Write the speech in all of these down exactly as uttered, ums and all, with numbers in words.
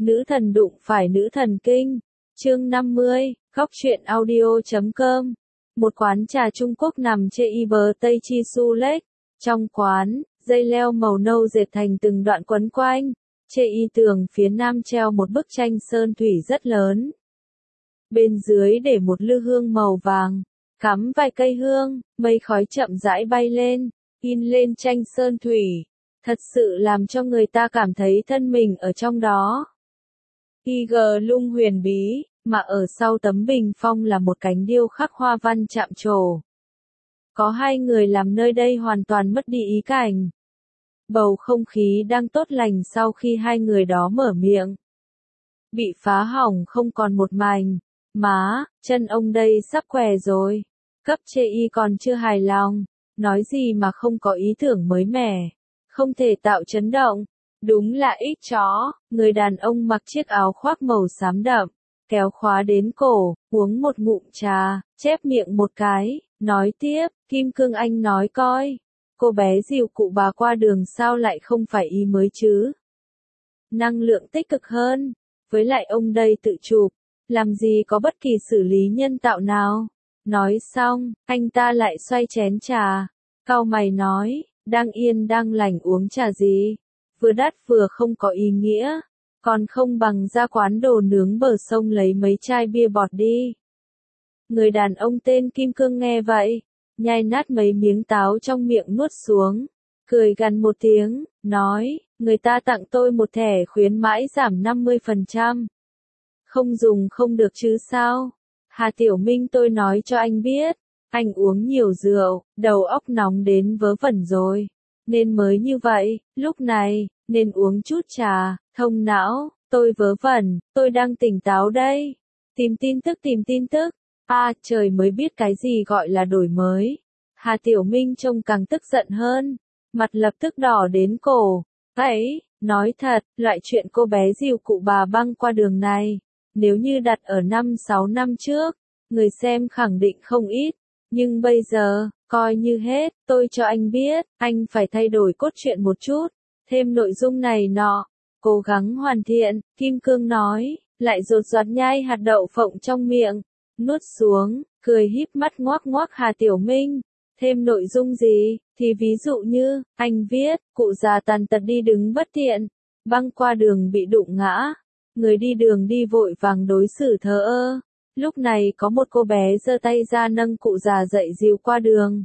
Nữ thần đụng phải nữ thần kinh. Chương năm mươi, góc truyện audio chấm com. Một quán trà Trung Quốc nằm trên y bờ Tây Chi Su Lake. Trong quán, dây leo màu nâu dệt thành từng đoạn quấn quanh. Trên y tường phía nam treo một bức tranh sơn thủy rất lớn. Bên dưới để một lư hương màu vàng, cắm vài cây hương, mây khói chậm rãi bay lên, in lên tranh sơn thủy. Thật sự làm cho người ta cảm thấy thân mình ở trong đó. Y gờ lung huyền bí, mà ở sau tấm bình phong là một cánh điêu khắc hoa văn chạm trổ. Có hai người làm nơi đây hoàn toàn mất đi ý cảnh. Bầu không khí đang tốt lành sau khi hai người đó mở miệng. Bị phá hỏng không còn một mảnh. Má, chân ông đây sắp què rồi. Cấp chê y còn chưa hài lòng. Nói gì mà không có ý tưởng mới mẻ. Không thể tạo chấn động. Đúng là ít chó. Người đàn ông mặc chiếc áo khoác màu xám đậm, kéo khóa đến cổ, uống một ngụm trà, chép miệng một cái, nói tiếp, Kim Cương anh nói coi. Cô bé dìu cụ bà qua đường sao lại không phải y mới chứ? Năng lượng tích cực hơn. Với lại ông đây tự chụp. Làm gì có bất kỳ xử lý nhân tạo nào. Nói xong, anh ta lại xoay chén trà. Cau mày nói, đang yên đang lành uống trà gì? Vừa đắt vừa không có ý nghĩa. Còn không bằng ra quán đồ nướng bờ sông lấy mấy chai bia bọt đi. Người đàn ông tên Kim Cương nghe vậy, nhai nát mấy miếng táo trong miệng nuốt xuống. Cười gằn một tiếng, nói, người ta tặng tôi một thẻ khuyến mãi giảm năm mươi phần trăm. Không dùng không được chứ sao? Hà Tiểu Minh tôi nói cho anh biết, anh uống nhiều rượu, đầu óc nóng đến vớ vẩn rồi. Nên mới như vậy, lúc này, nên uống chút trà, thông não, tôi vớ vẩn, tôi đang tỉnh táo đây. Tìm tin tức tìm tin tức, à trời mới biết cái gì gọi là đổi mới. Hà Tiểu Minh trông càng tức giận hơn, mặt lập tức đỏ đến cổ. Ấy, nói thật, loại chuyện cô bé dìu cụ bà băng qua đường này, nếu như đặt ở năm sáu năm trước, người xem khẳng định không ít. Nhưng bây giờ, coi như hết, tôi cho anh biết, anh phải thay đổi cốt truyện một chút, thêm nội dung này nọ, cố gắng hoàn thiện, Kim Cương nói, lại rột rọt nhai hạt đậu phộng trong miệng, nuốt xuống, cười híp mắt ngoác ngoác Hà Tiểu Minh. Thêm nội dung gì, thì ví dụ như, anh viết, cụ già tàn tật đi đứng bất tiện, băng qua đường bị đụng ngã, người đi đường đi vội vàng đối xử thờ ơ. Lúc này có một cô bé giơ tay ra nâng cụ già dậy dìu qua đường.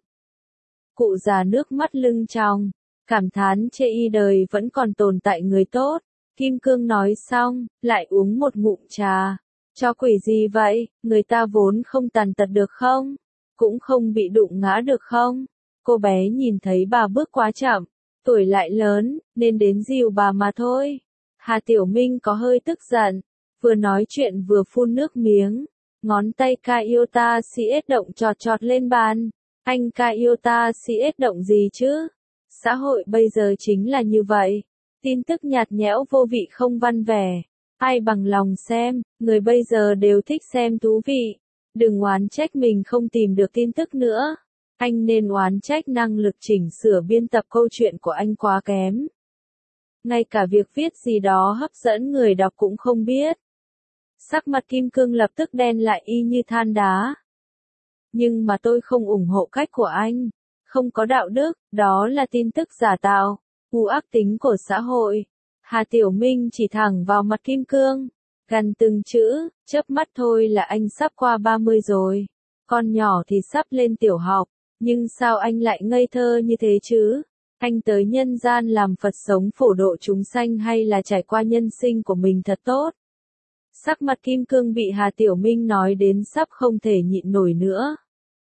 Cụ già nước mắt lưng tròng, cảm thán chê y đời vẫn còn tồn tại người tốt. Kim Cương nói xong, lại uống một ngụm trà. Cho quỷ gì vậy, người ta vốn không tàn tật được không? Cũng không bị đụng ngã được không? Cô bé nhìn thấy bà bước quá chậm, tuổi lại lớn, nên đến dìu bà mà thôi. Hà Tiểu Minh có hơi tức giận, vừa nói chuyện vừa phun nước miếng. Ngón tay Kaiota xê ét động chọt chọt lên bàn. Anh Kaiota xê ét động gì chứ? Xã hội bây giờ chính là như vậy. Tin tức nhạt nhẽo vô vị không văn vẻ. Ai bằng lòng xem, người bây giờ đều thích xem thú vị. Đừng oán trách mình không tìm được tin tức nữa. Anh nên oán trách năng lực chỉnh sửa biên tập câu chuyện của anh quá kém. Ngay cả việc viết gì đó hấp dẫn người đọc cũng không biết. Sắc mặt Kim Cương lập tức đen lại y như than đá. Nhưng mà tôi không ủng hộ cách của anh. Không có đạo đức, đó là tin tức giả tạo, u ác tính của xã hội. Hà Tiểu Minh chỉ thẳng vào mặt Kim Cương, gằn từng chữ, chớp mắt thôi là anh sắp qua ba mươi rồi. Con nhỏ thì sắp lên tiểu học, nhưng sao anh lại ngây thơ như thế chứ? Anh tới nhân gian làm Phật sống phổ độ chúng sanh hay là trải qua nhân sinh của mình thật tốt? Sắc mặt Kim Cương bị Hà Tiểu Minh nói đến sắp không thể nhịn nổi nữa.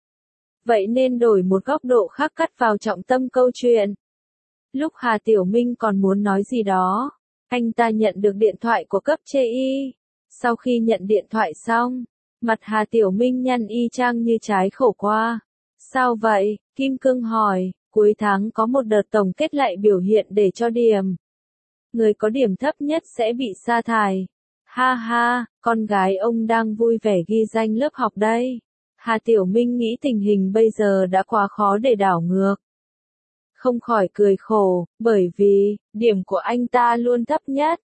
Vậy nên đổi một góc độ khác cắt vào trọng tâm câu chuyện. Lúc Hà Tiểu Minh còn muốn nói gì đó, anh ta nhận được điện thoại của cấp chê y. Sau khi nhận điện thoại xong, mặt Hà Tiểu Minh nhăn y chang như trái khổ qua. Sao vậy? Kim Cương hỏi, cuối tháng có một đợt tổng kết lại biểu hiện để cho điểm. Người có điểm thấp nhất sẽ bị sa thải. Ha ha, con gái ông đang vui vẻ ghi danh lớp học đây. Hà Tiểu Minh nghĩ tình hình bây giờ đã quá khó để đảo ngược. Không khỏi cười khổ, bởi vì, điểm của anh ta luôn thấp nhất.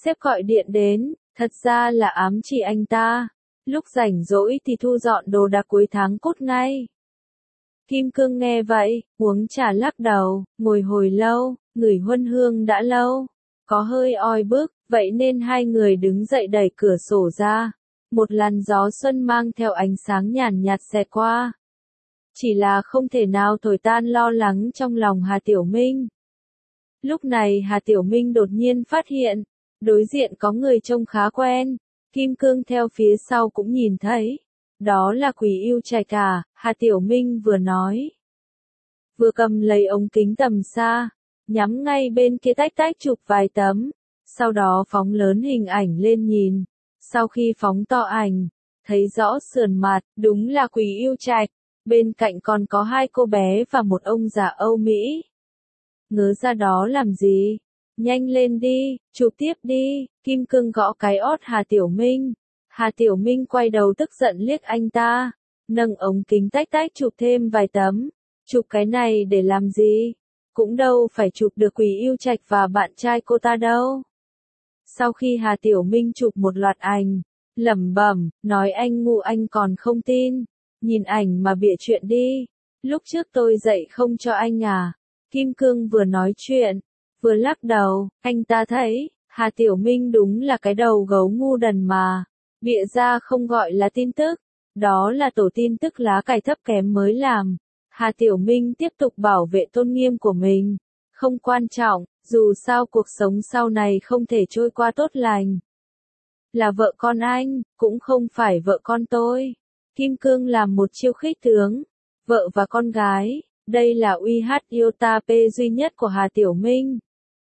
Sếp gọi điện đến, thật ra là ám chỉ anh ta. Lúc rảnh rỗi thì thu dọn đồ đạc cuối tháng cốt ngay. Kim Cương nghe vậy, uống trà lắc đầu, ngồi hồi lâu, ngửi huân hương đã lâu. Có hơi oi bức, vậy nên hai người đứng dậy đẩy cửa sổ ra. Một làn gió xuân mang theo ánh sáng nhàn nhạt xẹt qua. Chỉ là không thể nào thổi tan lo lắng trong lòng Hà Tiểu Minh. Lúc này Hà Tiểu Minh đột nhiên phát hiện, đối diện có người trông khá quen. Kim Cương theo phía sau cũng nhìn thấy. Đó là Quý Yêu Trạch à, Hà Tiểu Minh vừa nói. Vừa cầm lấy ống kính tầm xa, nhắm ngay bên kia tách tách chụp vài tấm. Sau đó phóng lớn hình ảnh lên nhìn. Sau khi phóng to ảnh, thấy rõ sườn mặt, đúng là Quý Yêu Trạch. Bên cạnh còn có hai cô bé và một ông già Âu Mỹ. Ngớ ra đó làm gì? Nhanh lên đi, chụp tiếp đi. Kim Cương gõ cái ót Hà Tiểu Minh. Hà Tiểu Minh quay đầu tức giận liếc anh ta. Nâng ống kính tách tách chụp thêm vài tấm. Chụp cái này để làm gì? Cũng đâu phải chụp được Quý Yêu Trạch và bạn trai cô ta đâu. Sau khi Hà Tiểu Minh chụp một loạt ảnh, lẩm bẩm, nói anh ngu anh còn không tin. Nhìn ảnh mà bịa chuyện đi. Lúc trước tôi dạy không cho anh à. Kim Cương vừa nói chuyện, vừa lắc đầu, anh ta thấy, Hà Tiểu Minh đúng là cái đầu gấu ngu đần mà. Bịa ra không gọi là tin tức. Đó là tổ tin tức lá cải thấp kém mới làm. Hà Tiểu Minh tiếp tục bảo vệ tôn nghiêm của mình. Không quan trọng, dù sao cuộc sống sau này không thể trôi qua tốt lành. Là vợ con anh, cũng không phải vợ con tôi. Kim Cương làm một chiêu khích tướng. Vợ và con gái, đây là uy hát iota p duy nhất của Hà Tiểu Minh.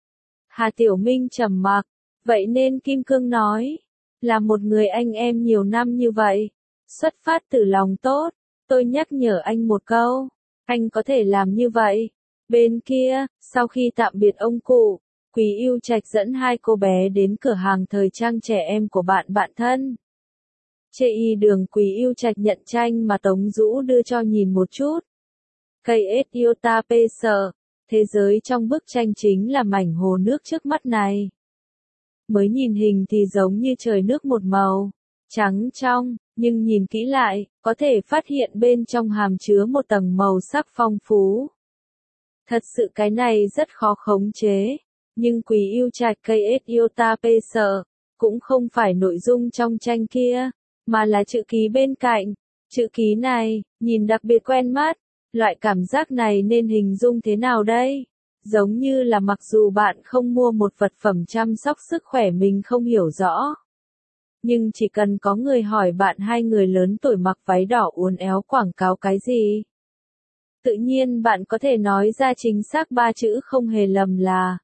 Hà Tiểu Minh trầm mặc, vậy nên Kim Cương nói, là một người anh em nhiều năm như vậy, xuất phát từ lòng tốt, tôi nhắc nhở anh một câu, anh có thể làm như vậy. Bên kia, sau khi tạm biệt ông cụ, Quý Yêu Trạch dẫn hai cô bé đến cửa hàng thời trang trẻ em của bạn bạn thân. Chê y đường Quý Yêu Trạch nhận tranh mà Tống Dũ đưa cho nhìn một chút. Cây ết iota p sợ, thế giới trong bức tranh chính là mảnh hồ nước trước mắt này. Mới nhìn hình thì giống như trời nước một màu, trắng trong, nhưng nhìn kỹ lại, có thể phát hiện bên trong hàm chứa một tầng màu sắc phong phú. Thật sự cái này rất khó khống chế, nhưng Quý Yêu Trạch cây ết iota p sợ, cũng không phải nội dung trong tranh kia, mà là chữ ký bên cạnh. Chữ ký này, nhìn đặc biệt quen mắt, loại cảm giác này nên hình dung thế nào đây? Giống như là mặc dù bạn không mua một vật phẩm chăm sóc sức khỏe mình không hiểu rõ. Nhưng chỉ cần có người hỏi bạn hai người lớn tuổi mặc váy đỏ uốn éo quảng cáo cái gì? Tự nhiên bạn có thể nói ra chính xác ba chữ không hề lầm là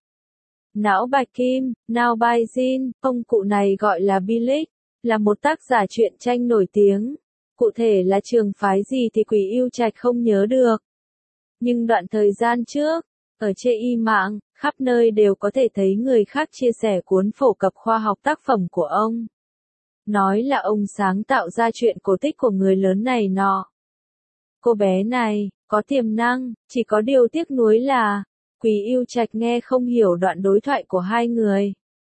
Não Bạch Kim, Now by Jin, ông cụ này gọi là Bilic, là một tác giả truyện tranh nổi tiếng. Cụ thể là trường phái gì thì Quý Yêu Trạch không nhớ được. Nhưng đoạn thời gian trước, ở trên y mạng, khắp nơi đều có thể thấy người khác chia sẻ cuốn phổ cập khoa học tác phẩm của ông. Nói là ông sáng tạo ra chuyện cổ tích của người lớn này nọ. Cô bé này, có tiềm năng, chỉ có điều tiếc nuối là, Quý Yêu Trạch nghe không hiểu đoạn đối thoại của hai người.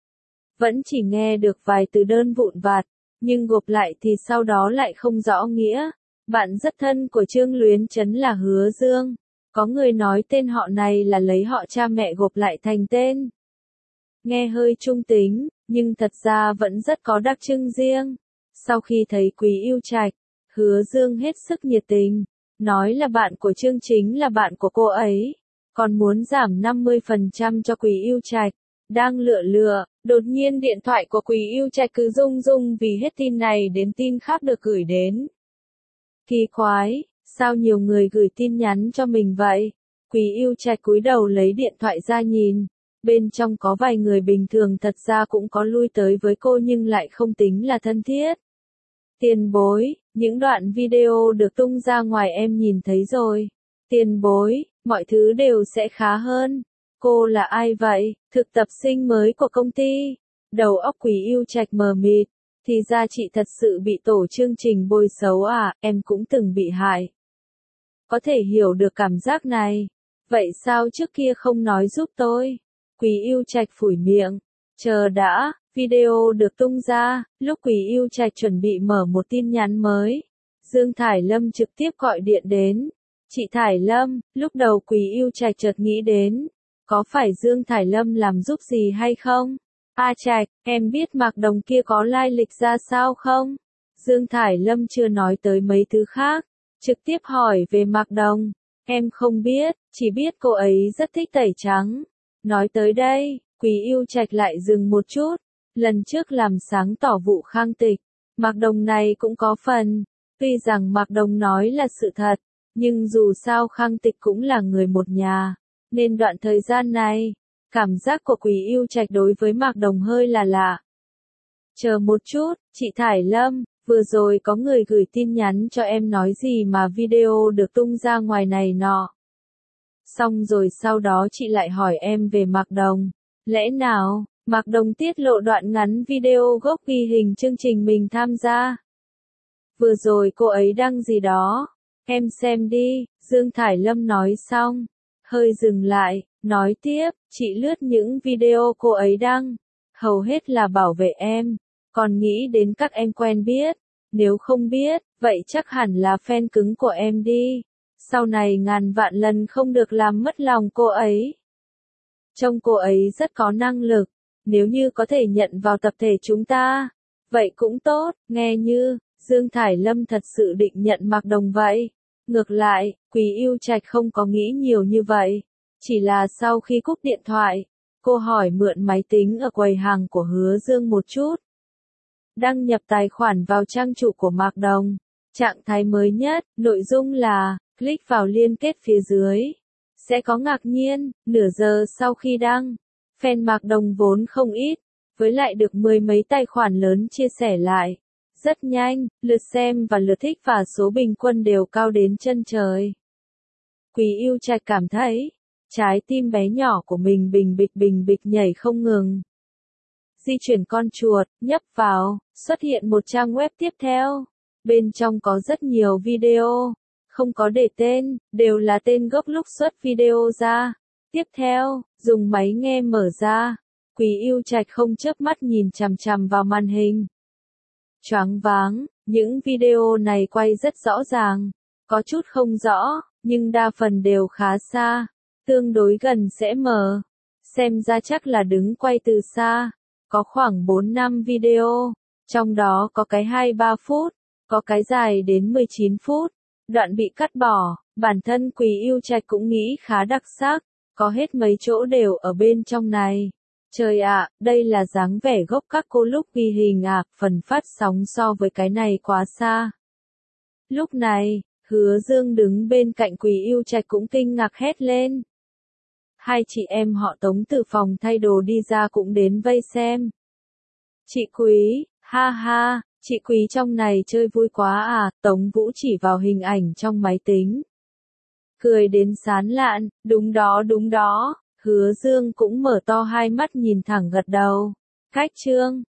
Vẫn chỉ nghe được vài từ đơn vụn vặt, nhưng gộp lại thì sau đó lại không rõ nghĩa. Bạn rất thân của Trương Luyến Chấn là Hứa Dương. Có người nói tên họ này là lấy họ cha mẹ gộp lại thành tên. Nghe hơi trung tính, nhưng thật ra vẫn rất có đặc trưng riêng. Sau khi thấy Quý Yêu Trạch, Hứa Dương hết sức nhiệt tình, nói là bạn của Trương chính là bạn của cô ấy, còn muốn giảm năm mươi phần trăm cho Quý Yêu Trạch. Đang lựa lựa, đột nhiên điện thoại của Quý Yêu Trạch cứ rung rung vì hết tin này đến tin khác được gửi đến. Kỳ quái, sao nhiều người gửi tin nhắn cho mình vậy? Quý Yêu Trạch cúi đầu lấy điện thoại ra nhìn, bên trong có vài người bình thường thật ra cũng có lui tới với cô nhưng lại không tính là thân thiết. Tiền bối, những đoạn video được tung ra ngoài em nhìn thấy rồi. Tiền bối, mọi thứ đều sẽ khá hơn. Cô là ai vậy? Thực tập sinh mới của công ty. Đầu óc Quý Yêu Trạch mờ mịt. Thì ra chị thật sự bị tổ chương trình bôi xấu à, em cũng từng bị hại. Có thể hiểu được cảm giác này. Vậy sao trước kia không nói giúp tôi? Quý Yêu Trạch phủi miệng. Chờ đã, Video được tung ra, lúc Quý Yêu Trạch chuẩn bị mở một tin nhắn mới. Dương Thải Lâm trực tiếp gọi điện đến. Chị Thải Lâm, lúc đầu Quý Yêu Trạch chợt nghĩ đến. Có phải Dương Thải Lâm làm giúp gì hay không? A Trạch, em biết Mạc Đồng kia có lai lịch ra sao không? Dương Thải Lâm chưa nói tới mấy thứ khác. Trực tiếp hỏi về Mạc Đồng. Em không biết, chỉ biết cô ấy rất thích tẩy trắng. Nói tới đây, Quý Yêu Trạch lại dừng một chút. Lần trước làm sáng tỏ vụ Khang Tịch, Mạc Đồng này cũng có phần. Tuy rằng Mạc Đồng nói là sự thật, nhưng dù sao Khang Tịch cũng là người một nhà, nên đoạn thời gian này, cảm giác của Quý Yêu Trạch đối với Mạc Đồng hơi là lạ. Chờ một chút, chị Thải Lâm, vừa rồi có người gửi tin nhắn cho em nói gì mà video được tung ra ngoài này nọ. Xong rồi sau đó chị lại hỏi em về Mạc Đồng. Lẽ nào, Mạc Đồng tiết lộ đoạn ngắn video gốc ghi hình chương trình mình tham gia? Vừa rồi cô ấy đăng gì đó? Em xem đi, Dương Thải Lâm nói xong. Hơi dừng lại, nói tiếp, chị lướt những video cô ấy đăng. Hầu hết là bảo vệ em. Còn nghĩ đến các em quen biết. Nếu không biết, vậy chắc hẳn là fan cứng của em đi. Sau này ngàn vạn lần không được làm mất lòng cô ấy. Trông cô ấy rất có năng lực. Nếu như có thể nhận vào tập thể chúng ta, vậy cũng tốt. Nghe như Dương Thải Lâm thật sự định nhận Mạc Đồng vậy. Ngược lại, Quý Yêu Trạch không có nghĩ nhiều như vậy. Chỉ là sau khi cúp điện thoại, cô hỏi mượn máy tính ở quầy hàng của Hứa Dương một chút. Đăng nhập tài khoản vào trang chủ của Mạc Đồng. Trạng thái mới nhất, nội dung là, click vào liên kết phía dưới. Sẽ có ngạc nhiên, nửa giờ sau khi đăng. Fan Mạc Đồng vốn không ít, với lại được mười mấy tài khoản lớn chia sẻ lại. Rất nhanh, lượt xem và lượt thích và số bình quân đều cao đến chân trời. Quý Yêu Trạch cảm thấy, trái tim bé nhỏ của mình bình bịch bình bịch nhảy không ngừng. Di chuyển con chuột, nhấp vào, xuất hiện một trang web tiếp theo. Bên trong có rất nhiều video, không có để tên, đều là tên gốc lúc xuất video ra. Tiếp theo, dùng máy nghe mở ra. Quý Yêu Trạch không chớp mắt nhìn chằm chằm vào màn hình. Choáng váng, những video này quay rất rõ ràng, có chút không rõ, nhưng đa phần đều khá xa, tương đối gần sẽ mở. Xem ra chắc là đứng quay từ xa, có khoảng bốn năm video, trong đó có cái hai ba phút, có cái dài đến mười chín phút, đoạn bị cắt bỏ, bản thân Quý Yêu Trạch cũng nghĩ khá đặc sắc, có hết mấy chỗ đều ở bên trong này. Trời ạ, đây là dáng vẻ gốc các cô lúc ghi hình à, phần phát sóng so với cái này quá xa. Lúc này, Hứa Dương đứng bên cạnh Quý Yêu Trạch cũng kinh ngạc hét lên. Hai chị em họ Tống từ phòng thay đồ đi ra cũng đến vây xem. Chị Quý, ha ha, chị Quý trong này chơi vui quá à, Tống Vũ chỉ vào hình ảnh trong máy tính. Cười đến sán lạn, đúng đó đúng đó. Hứa Dương cũng mở to hai mắt nhìn thẳng gật đầu. Cách chương